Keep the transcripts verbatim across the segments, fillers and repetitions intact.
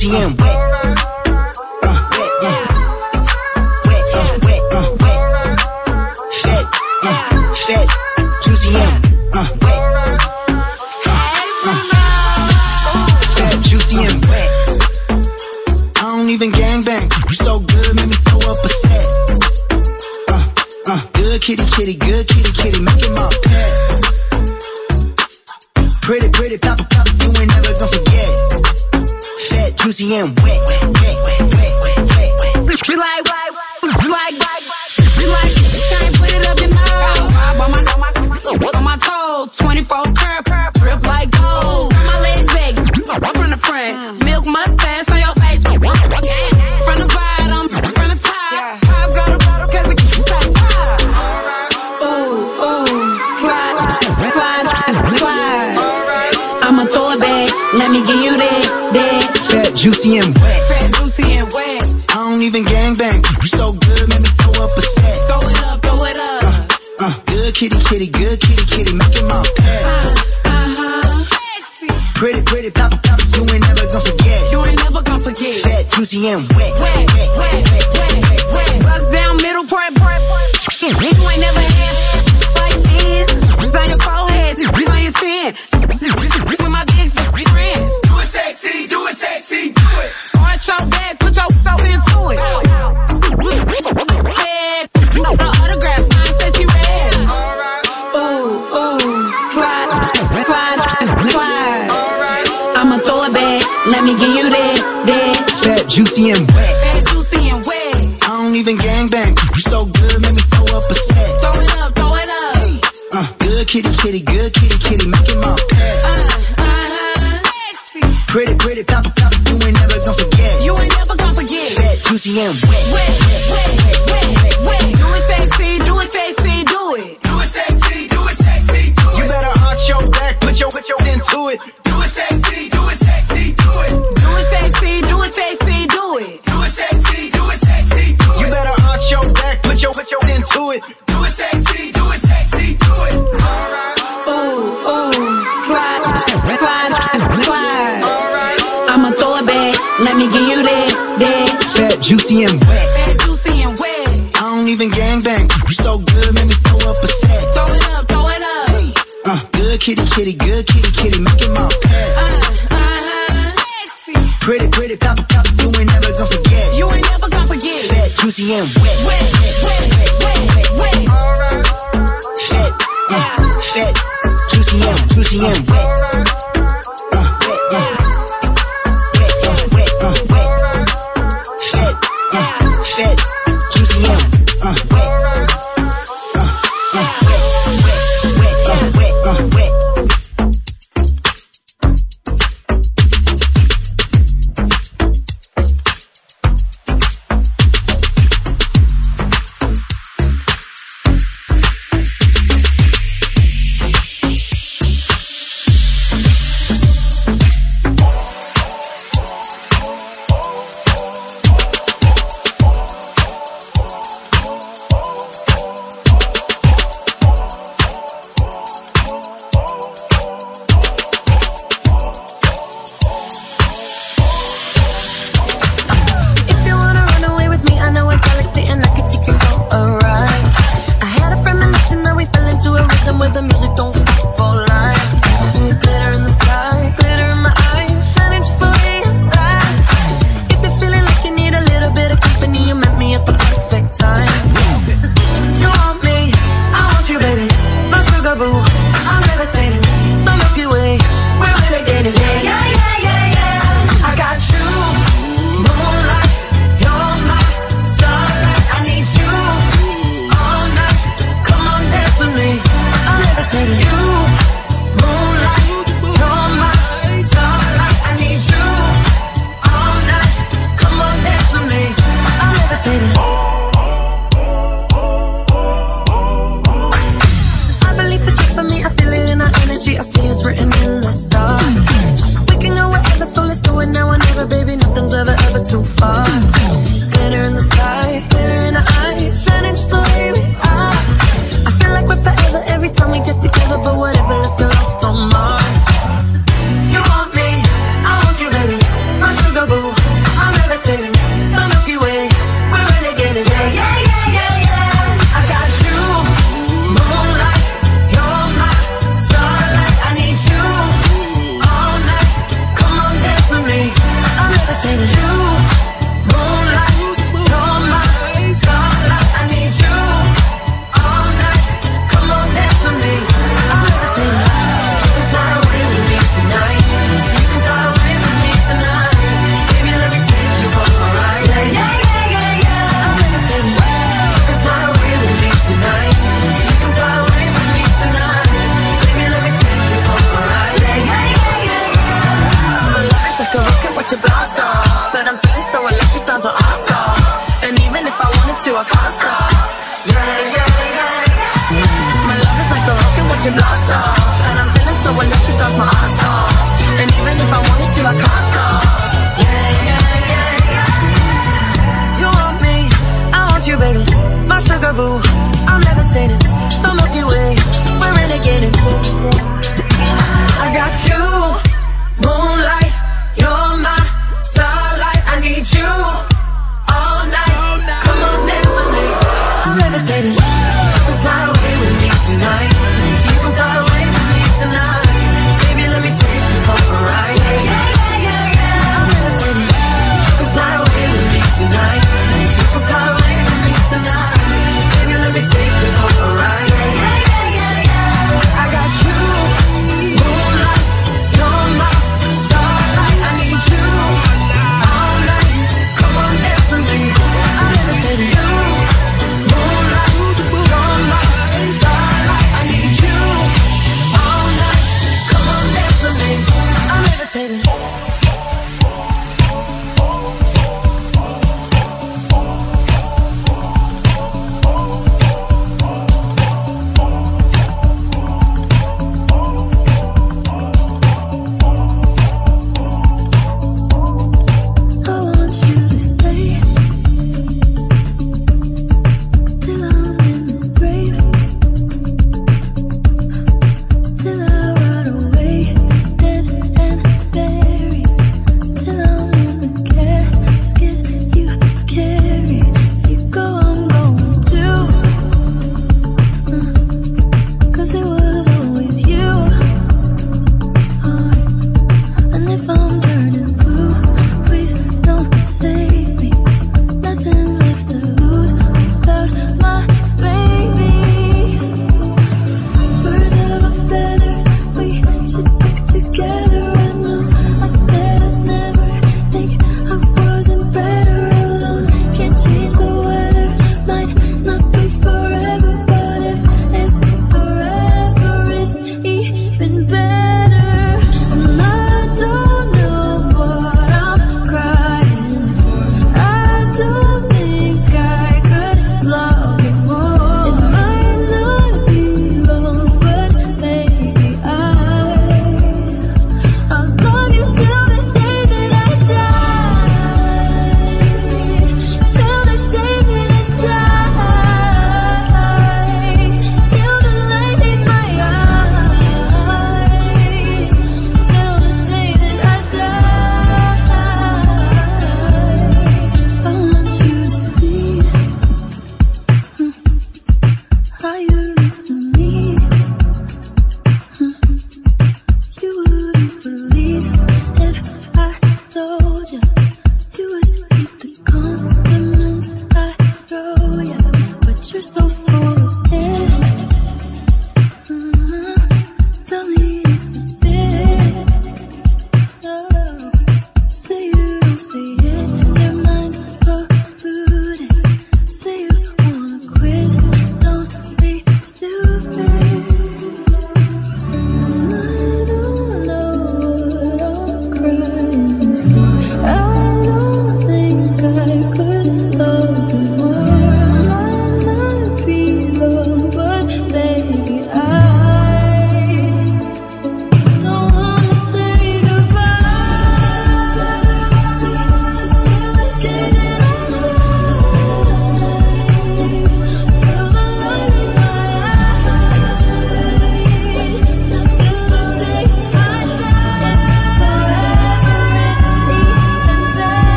juicy and wet. Uh, wet, uh, wet, uh, wet, uh, wet. Fat, uh, fat, juicy and uh, wet. Uh, fat, juicy and wet. I don't even gangbang. You so good, make me throw up a set. Uh, uh, good kitty, kitty, good kitty, kitty, make it my pet. Pretty, pretty, pop, pop, you ain't never gonna forget. Fat, juicy, and wet, wet, wet, wet, wet, wet, wet. We like, we like, we like, can't put it up your nose. On my, on my toes, twenty-four curb, drip like gold. My legs big, from the front, milk mustache on your face. From the bottom, from the top, pop go to bottom 'cause the kid's top. Ooh, ooh, slide, slide, slide. I'ma throw it back, let me give you that, that. Fat, juicy, and wet. Fat, juicy, and wet. I don't even gangbang. You so good, let me throw up a set. Throw it up, throw it up. Uh, uh, good kitty, kitty, good kitty, kitty, make it my pet. Uh, uh-huh. Sexy. Pretty, pretty, pop, pop, you ain't never gonna forget. You ain't never gonna forget. Fat, juicy, and wet. Wet, wet, wet, wet, wet, wet. Bust down middle part, part, part. You ain't never had like this. It's on your forehead, it's on your chin. With my big friends. Do it sexy, do it sexy, do it. Arch your back, put your self into it. Head, autograph, sign, sexy red. Ooh, ooh, slide, slide, slide. I'ma throw it back, let me give you that, that. Fat, juicy, and wet. Fat, juicy, and wet. I don't even gangbang. You so good, let me throw up a set. Throw it up, throw it up. Hey, uh, good kitty, kitty, good kitty, kitty, make it my pet. Uh, uh-huh. Sexy. Pretty, pretty, pop, pop, you ain't never gonna forget. You ain't never gonna forget. Fat, juicy, and wet. Wet, wet, wet, wet, wet, wet. Do it sexy, do it sexy, do it. Do it sexy, do it sexy, do it. You better arch your back, put your, put your into it. Do it sexy, do it sexy, do it. Do it sexy, do it sexy, do it. Do it sexy, do it sexy, do it. You better arch your back, put your, put your into it. Do it sexy, do it sexy, do it. Alright. Ooh, ooh, slide, slide, slide. Alright. I'ma throw it back, let me give you that, that. Fat, juicy, and wet. Fat, juicy, and wet. I don't even gangbang. You so good, let me throw up a set. Throw it up, throw it up. Hey, uh, good kitty, kitty, good kitty, kitty, make it my pet. Uh, uh-huh. Sexy. Pretty, pretty, pop, pop, you ain't never gonna forget. You ain't never gonna forget. Fat, juicy, and wet. Wet, wet, wet, wet, wet, wet. Alright. Fat, uh, fat, juicy, and, juicy, and wet. Uh, wet, uh, wet, uh, wet, uh, wet. Fat, uh, fat, juicy, and, uh, wet. Uh, uh, wet, wet, wet, uh, wet, uh, wet. I can't stop. Yeah, yeah, yeah. My love is like a rocket watching blast off, and I'm feeling so electric, that's my ass off. And even if I wanted to, I can't stop. Yeah, yeah, yeah, yeah. You want me, I want you, baby. My sugar boo, I'm levitating. The Milky Way, we're renegading. I got you, moonlight, you're my starlight. I need you all night. Come on, dance with me. I'm levitating. You can fly away with me tonight. You can fly away with me tonight. Baby, let me take you for a ride. Yeah, yeah, yeah, yeah. I'm levitating. You can fly away with me tonight. You can fly away with me tonight. Baby, let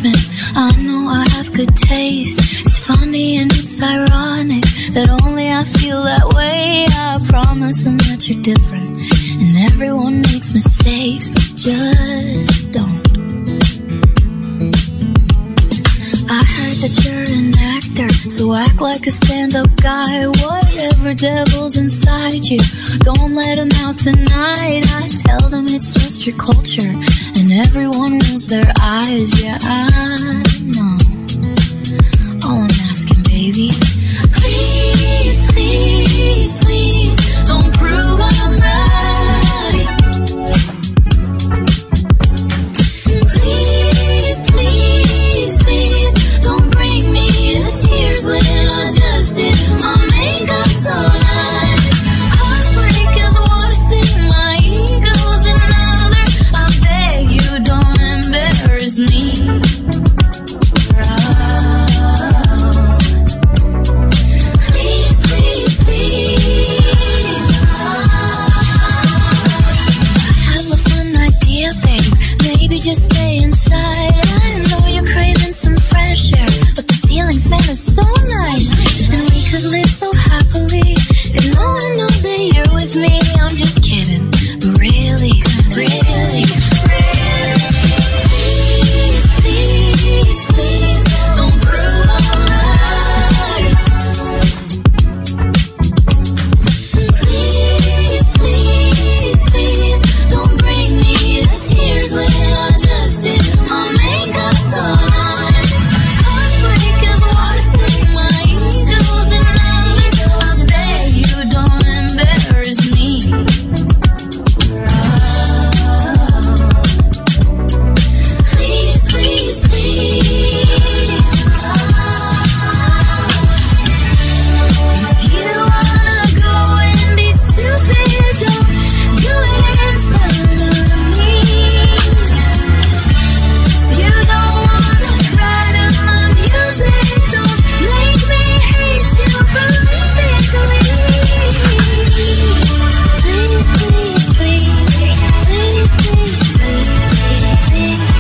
judgment. I know I have good taste. It's funny and it's ironic that only I feel that way. I promise them that you're different, and everyone makes mistakes, but just don't. I heard that you're an actor, so act like a stand-up guy. Whatever devil's inside you, don't let him out tonight. I tell them it's just your culture, and everyone rolls their eyes. Yeah, I know. All I'm asking, baby, please, please, please, don't prove I'm right. Please, please, please, don't bring me to tears when I just did my makeup so nice. Heartbreak is one thing, my ego's another. I beg you don't embarrass me. Please, please, please. I have a fun idea, babe. Maybe just stay inside. I know you're craving some fresh air, but the ceiling fan is so nice, and we could live so happily if no one knows that you're with me. I'm just kidding, but really, really, really, please, please, please, don't prove I'm right. Please, please, please, don't bring me to tears when I just did my makeup so nice. Heartbreak is one thing, my ego's another. I beg you don't embarrass me. Please, please, please. If you wanna go and be stupid, don't do it in front of me. If you don't wanna cry to my music, don't make me hate you politically. Please, please, please, please, please, please, please,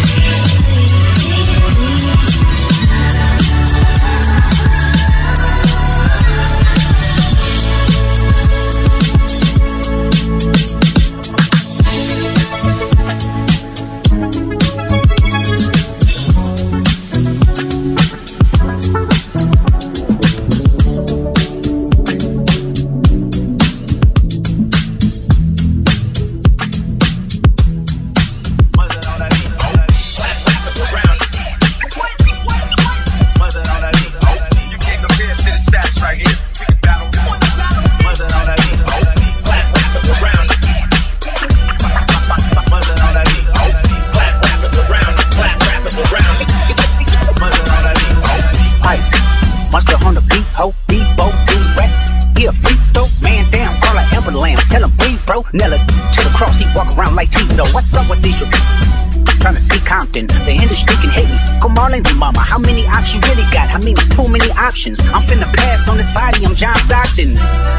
Monster on the beat, ho, Debo, D-Rex. Yeah, free throw, man down, call her Amber Lamb. Tell him breathe, bro. Nella to the cross, he walk around like Tizo. What's up with these? Trying to see Compton, the industry can hate me. Come on in, mama, how many options you really got? I mean, it's too many options. I'm finna pass on this body, I'm John Stockton.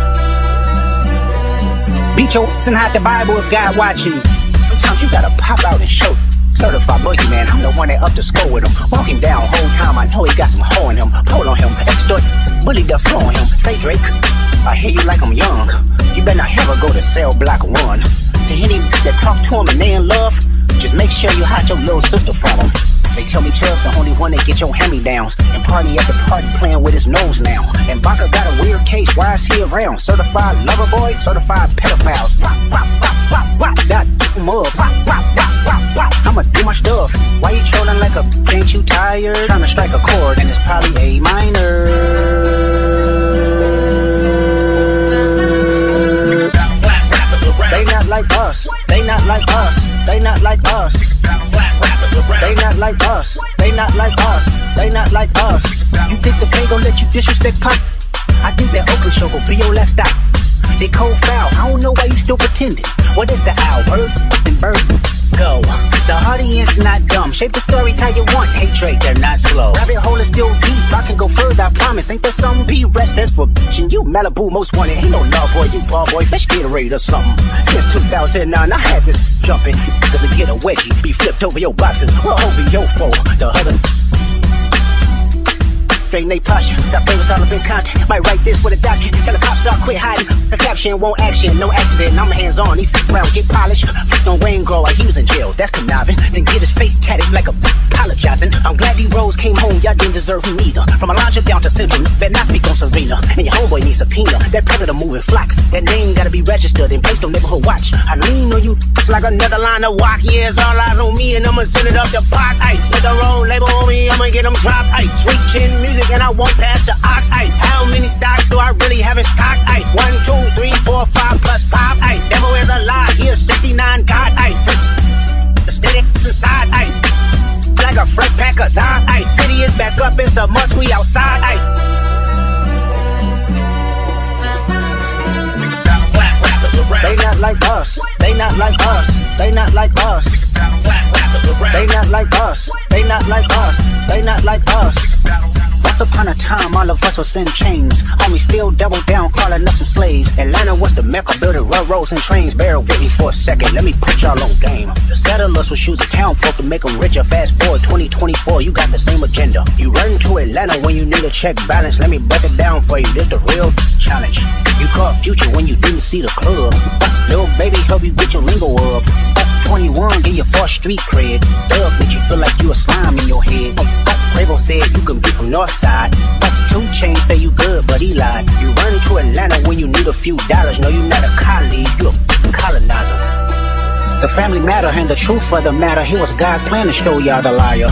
Beat your ass and hide the Bible if God watching. Sometimes you gotta pop out and show. Certified boogeyman, I'm the one that up to score with him. Walk him down whole time, I know he got some hoe in him. Pull on him, extort, bully the flow on him. Say Drake, I hear you like I'm young. You better not ever go to cell block one. To any that talk to him and they in love, just make sure you hide your little sister from him. They tell me Chubb's the only one that get your hand-me-downs, and party at the party playing with his nose now. And Baka got a weird case, why is he around? Certified lover boy, certified pedophiles. Wop, wop, wop, wop, wop, got him up. Wop, wop, wop, wop, wop, I'ma do my stuff. Why you trolling like a, ain't you tired? Trying to strike a chord, and it's probably A minor. They not like us, they not like us, they not like us. They not like us, they not like us, they not like us. You think the pay gon' let you disrespect Pop? I think that Oakland show gon' be your last stop. They cold foul, I don't know why you still pretending. What is the owl? Bird and bird. go. The audience not dumb. Shape the stories how you want. Hatred, they're not slow. Rabbit hole is still deep. I can go further, I promise. Ain't there some be rest that's for bitchin'? You Malibu most wanted. Ain't no love for you, ball boy. Fish Gatorade or something. Since two thousand nine, I had this jumping. Cause to get a wedgie, be flipped over your boxes. Well, over your foe. The other. Straight Nate posture, that flavor's all up in content. Might write this with a document. Tell the cops start quit hiding. The caption won't action, no accident. I'm hands on, he f around, get polished. Flipped on Wayne Grower, he was in jail, that's conniving. Then get his face tatted like a apologizing. I'm glad D-Rose came home, y'all didn't deserve him either. From Elijah down to Central, better not speak on Serena. And your homeboy needs subpoena, that predator moving flocks. That name gotta be registered and placed on neighborhood watch. I lean on you like another line of walk. Yeah, it's all eyes on me and I'ma send it up the pot. Ay, with the roll label on me, I'ma get them dropped. Ay, reaching music and I won't pass the ox. Ay, how many stocks do I really have in stock? Ay, one, two, three, four, five plus five. Ay, devil is a lie. Here, sixty-nine God. Ay, the steady inside. Ay, like a fresh pack of Zod. Ay, city is back up. It's a must. We outside. Ay. They not like us. They not like us. They not like us. They not like us. They not like us. They not like us. Once upon a time, all of us was in chains. Homie still double down, calling us some slaves. Atlanta was the mecca, building railroads and trains. Bear with me for a second, let me put y'all on game. The settlers would choose a town folk to make them richer. Fast forward twenty twenty-four, you got the same agenda. You run to Atlanta when you need a check balance. Let me break it down for you, this the real challenge. You caught Future when you didn't see the club. Little baby help you get your lingo up. twenty-one, get your fourth street cred. Thug make you feel like you a slime in your head. Quavo said you can be from Northside. Two Chainz say you good, but he lied. You run to Atlanta when you need a few dollars. No, you not a colleague, you a colonizer. The family matter and the truth of the matter. Here was God's plan to show y'all the liar.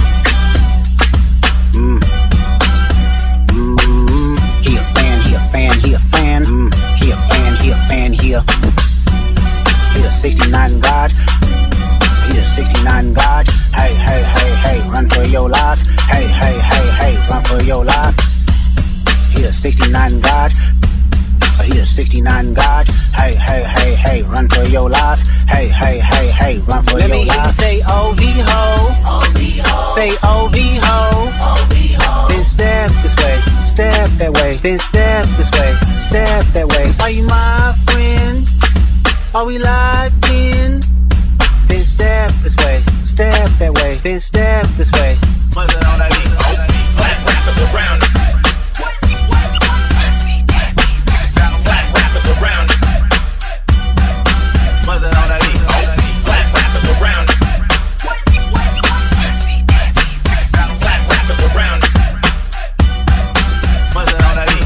Mm. Mm. He a fan, he a fan, he a fan. Mm. He a fan, he a fan, he a. He a sixty-nine God. He a sixty-nine God. Hey, hey, hey, hey, run for your life. Hey, hey, hey, hey, run for your life. He a sixty-nine God. He a sixty-nine God. Hey, hey, hey, hey, run for your life. Hey, hey, hey, hey, run for Let your life. Let me hear you say O V ho. O V ho. Say O V ho. O V ho. Then step this way, step that way. Then step this way, step that way. Are you my friend? Are we locked in? Then step this way, step that way. Then step this way. What's it on that beat? Oh, black rappers around us. Black rappers around us. What's it on that beat? Oh, black rappers around us. Black rappers around us. What's it on that beat?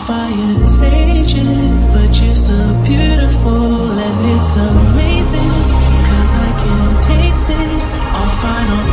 fire is raging, but you're still beautiful and it's amazing, cause I can taste it. Our final